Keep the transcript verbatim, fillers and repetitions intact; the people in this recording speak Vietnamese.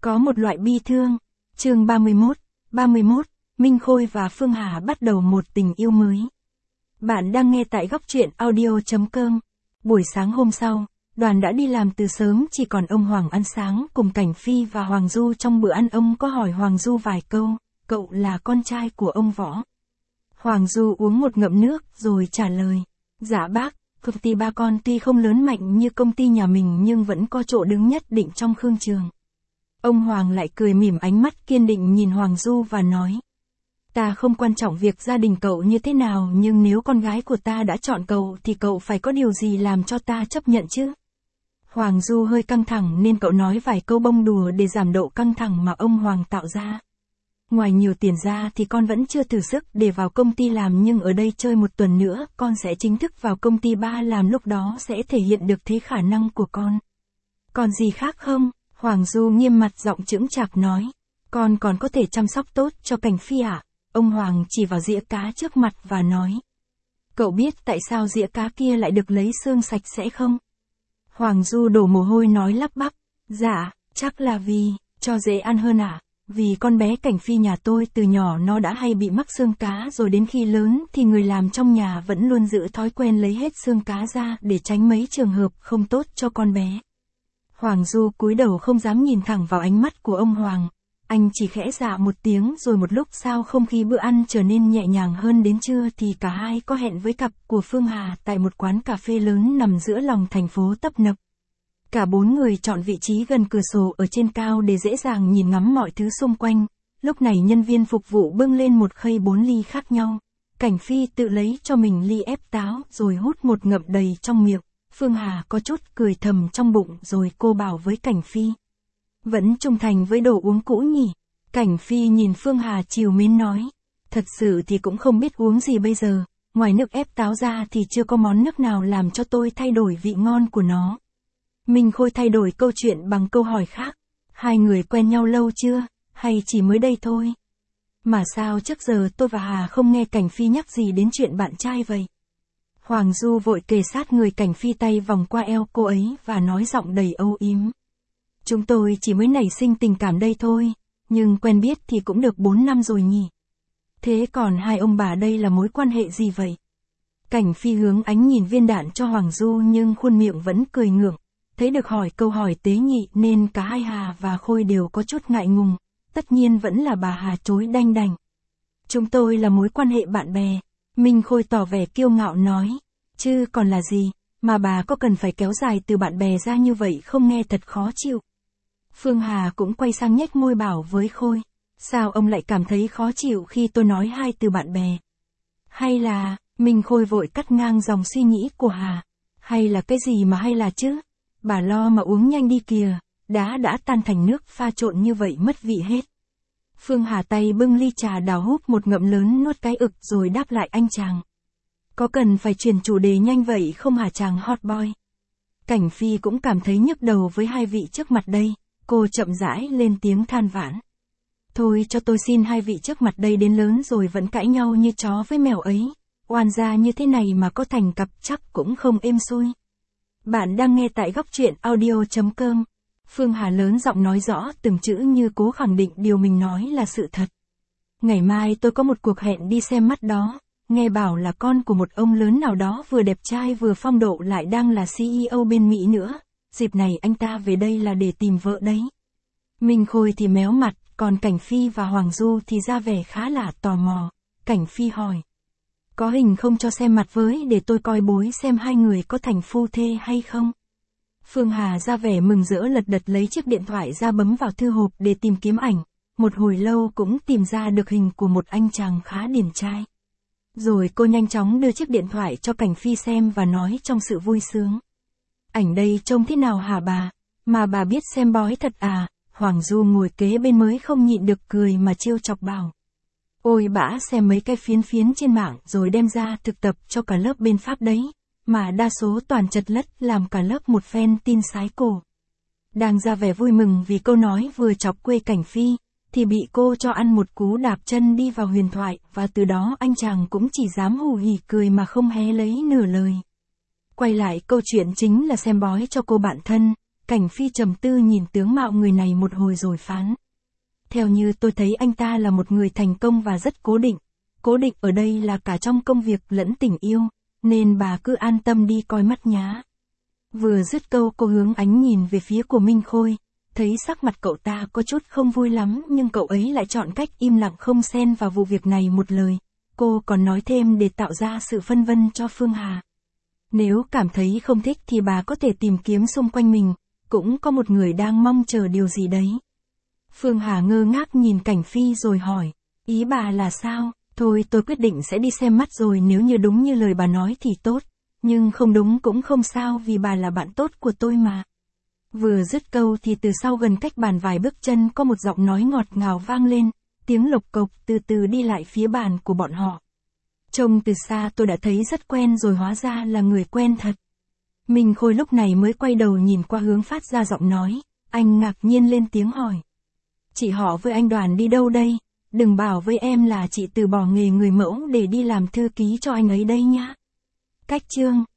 Có một loại bi thương. Chương ba mươi mốt. ba mươi mốt, Minh Khôi và Phương Hà bắt đầu một tình yêu mới. Bạn đang nghe tại góc truyện audio chấm com. Buổi sáng hôm sau, đoàn đã đi làm từ sớm, chỉ còn ông Hoàng ăn sáng cùng Cảnh Phi và Hoàng Du. Trong bữa ăn ông có hỏi Hoàng Du vài câu, cậu là con trai của ông Võ. Hoàng Du uống một ngụm nước rồi trả lời, dạ bác, công ty ba con tuy không lớn mạnh như công ty nhà mình nhưng vẫn có chỗ đứng nhất định trong Khương Trường. Ông Hoàng lại cười mỉm, ánh mắt kiên định nhìn Hoàng Du và nói, ta không quan trọng việc gia đình cậu như thế nào, nhưng nếu con gái của ta đã chọn cậu thì cậu phải có điều gì làm cho ta chấp nhận chứ. Hoàng Du hơi căng thẳng nên cậu nói vài câu bông đùa để giảm độ căng thẳng mà ông Hoàng tạo ra. Ngoài nhiều tiền ra thì con vẫn chưa thử sức để vào công ty làm, nhưng ở đây chơi một tuần nữa con sẽ chính thức vào công ty ba làm, lúc đó sẽ thể hiện được thế khả năng của con. Còn gì khác không? Hoàng Du nghiêm mặt giọng chững chạc nói, con còn có thể chăm sóc tốt cho Cảnh Phi ạ. À? Ông Hoàng chỉ vào dĩa cá trước mặt và nói, cậu biết tại sao dĩa cá kia lại được lấy xương sạch sẽ không? Hoàng Du đổ mồ hôi nói lắp bắp, dạ, chắc là vì, cho dễ ăn hơn ạ. À? Vì con bé Cảnh Phi nhà tôi từ nhỏ nó đã hay bị mắc xương cá, rồi đến khi lớn thì người làm trong nhà vẫn luôn giữ thói quen lấy hết xương cá ra để tránh mấy trường hợp không tốt cho con bé. Hoàng Du cúi đầu không dám nhìn thẳng vào ánh mắt của ông Hoàng. Anh chỉ khẽ dạ một tiếng, rồi một lúc sau không khí bữa ăn trở nên nhẹ nhàng hơn. Đến trưa thì cả hai có hẹn với cặp của Phương Hà tại một quán cà phê lớn nằm giữa lòng thành phố tấp nập. Cả bốn người chọn vị trí gần cửa sổ ở trên cao để dễ dàng nhìn ngắm mọi thứ xung quanh. Lúc này nhân viên phục vụ bưng lên một khay bốn ly khác nhau. Cảnh Phi tự lấy cho mình ly ép táo rồi hút một ngụm đầy trong miệng. Phương Hà có chút cười thầm trong bụng, rồi cô bảo với Cảnh Phi, vẫn trung thành với đồ uống cũ nhỉ? Cảnh Phi nhìn Phương Hà trìu mến nói, thật sự thì cũng không biết uống gì bây giờ, ngoài nước ép táo ra thì chưa có món nước nào làm cho tôi thay đổi vị ngon của nó. Minh Khôi thay đổi câu chuyện bằng câu hỏi khác, hai người quen nhau lâu chưa, hay chỉ mới đây thôi? Mà sao trước giờ tôi và Hà không nghe Cảnh Phi nhắc gì đến chuyện bạn trai vậy? Hoàng Du vội kề sát người Cảnh Phi, tay vòng qua eo cô ấy và nói giọng đầy âu yếm, chúng tôi chỉ mới nảy sinh tình cảm đây thôi, nhưng quen biết thì cũng được bốn năm rồi nhỉ. Thế còn hai ông bà đây là mối quan hệ gì vậy? Cảnh Phi hướng ánh nhìn viên đạn cho Hoàng Du nhưng khuôn miệng vẫn cười ngượng. Thấy được hỏi câu hỏi tế nhị nên cả hai Hà và Khôi đều có chút ngại ngùng. Tất nhiên vẫn là bà Hà chối đanh đành. Chúng tôi là mối quan hệ bạn bè. Minh Khôi tỏ vẻ kiêu ngạo nói, chứ còn là gì, mà bà có cần phải kéo dài từ bạn bè ra như vậy không, nghe thật khó chịu. Phương Hà cũng quay sang nhếch môi bảo với Khôi, sao ông lại cảm thấy khó chịu khi tôi nói hai từ bạn bè? Hay là, Minh Khôi vội cắt ngang dòng suy nghĩ của Hà, hay là cái gì mà hay là chứ? Bà lo mà uống nhanh đi kìa, đá đã tan thành nước pha trộn như vậy mất vị hết. Phương Hà tay bưng ly trà đào húp một ngụm lớn, nuốt cái ực rồi đáp lại anh chàng. Có cần phải chuyển chủ đề nhanh vậy không hả chàng hot boy? Cảnh Phi cũng cảm thấy nhức đầu với hai vị trước mặt đây, cô chậm rãi lên tiếng than vãn. Thôi cho tôi xin, hai vị trước mặt đây đến lớn rồi vẫn cãi nhau như chó với mèo ấy, oan gia như thế này mà có thành cặp chắc cũng không êm xuôi. Bạn đang nghe tại góc truyện audio chấm com. Phương Hà lớn giọng nói rõ từng chữ như cố khẳng định điều mình nói là sự thật. Ngày mai tôi có một cuộc hẹn đi xem mắt đó, nghe bảo là con của một ông lớn nào đó vừa đẹp trai vừa phong độ, lại đang là xê e ô bên Mỹ nữa. Dịp này anh ta về đây là để tìm vợ đấy. Minh Khôi thì méo mặt, còn Cảnh Phi và Hoàng Du thì ra vẻ khá là tò mò. Cảnh Phi hỏi, có hình không cho xem mặt với để tôi coi bối xem hai người có thành phu thê hay không? Phương Hà ra vẻ mừng rỡ lật đật lấy chiếc điện thoại ra bấm vào thư hộp để tìm kiếm ảnh. Một hồi lâu cũng tìm ra được hình của một anh chàng khá điển trai. Rồi cô nhanh chóng đưa chiếc điện thoại cho Cảnh Phi xem và nói trong sự vui sướng, ảnh đây trông thế nào hả bà? Mà bà biết xem bói thật à? Hoàng Du ngồi kế bên mới không nhịn được cười mà trêu chọc bảo, ôi bả xem mấy cái phiến phiến trên mạng rồi đem ra thực tập cho cả lớp bên Pháp đấy, mà đa số toàn chật lất, làm cả lớp một phen tin sái cổ. Đang ra vẻ vui mừng vì câu nói vừa chọc quê Cảnh Phi, thì bị cô cho ăn một cú đạp chân đi vào huyền thoại, và từ đó anh chàng cũng chỉ dám hù hỉ cười mà không hé lấy nửa lời. Quay lại câu chuyện chính là xem bói cho cô bạn thân, Cảnh Phi trầm tư nhìn tướng mạo người này một hồi rồi phán. Theo như tôi thấy anh ta là một người thành công và rất cố định. Cố định ở đây là cả trong công việc lẫn tình yêu, nên bà cứ an tâm đi coi mắt nhá. Vừa dứt câu cô hướng ánh nhìn về phía của Minh Khôi, thấy sắc mặt cậu ta có chút không vui lắm nhưng cậu ấy lại chọn cách im lặng không xen vào vụ việc này một lời. Cô còn nói thêm để tạo ra sự phân vân cho Phương Hà. Nếu cảm thấy không thích thì bà có thể tìm kiếm xung quanh mình, cũng có một người đang mong chờ điều gì đấy. Phương Hà ngơ ngác nhìn Cảnh Phi rồi hỏi, ý bà là sao? Thôi tôi quyết định sẽ đi xem mắt rồi, nếu như đúng như lời bà nói thì tốt, nhưng không đúng cũng không sao vì bà là bạn tốt của tôi mà. Vừa dứt câu thì từ sau gần cách bàn vài bước chân có một giọng nói ngọt ngào vang lên, tiếng lộc cộc từ từ đi lại phía bàn của bọn họ. Trông từ xa tôi đã thấy rất quen rồi, hóa ra là người quen thật. Minh Khôi lúc này mới quay đầu nhìn qua hướng phát ra giọng nói, anh ngạc nhiên lên tiếng hỏi. Chị họ với anh Đoàn đi đâu đây? Đừng bảo với em là chị từ bỏ nghề người mẫu để đi làm thư ký cho anh ấy đây nhá. Cách chương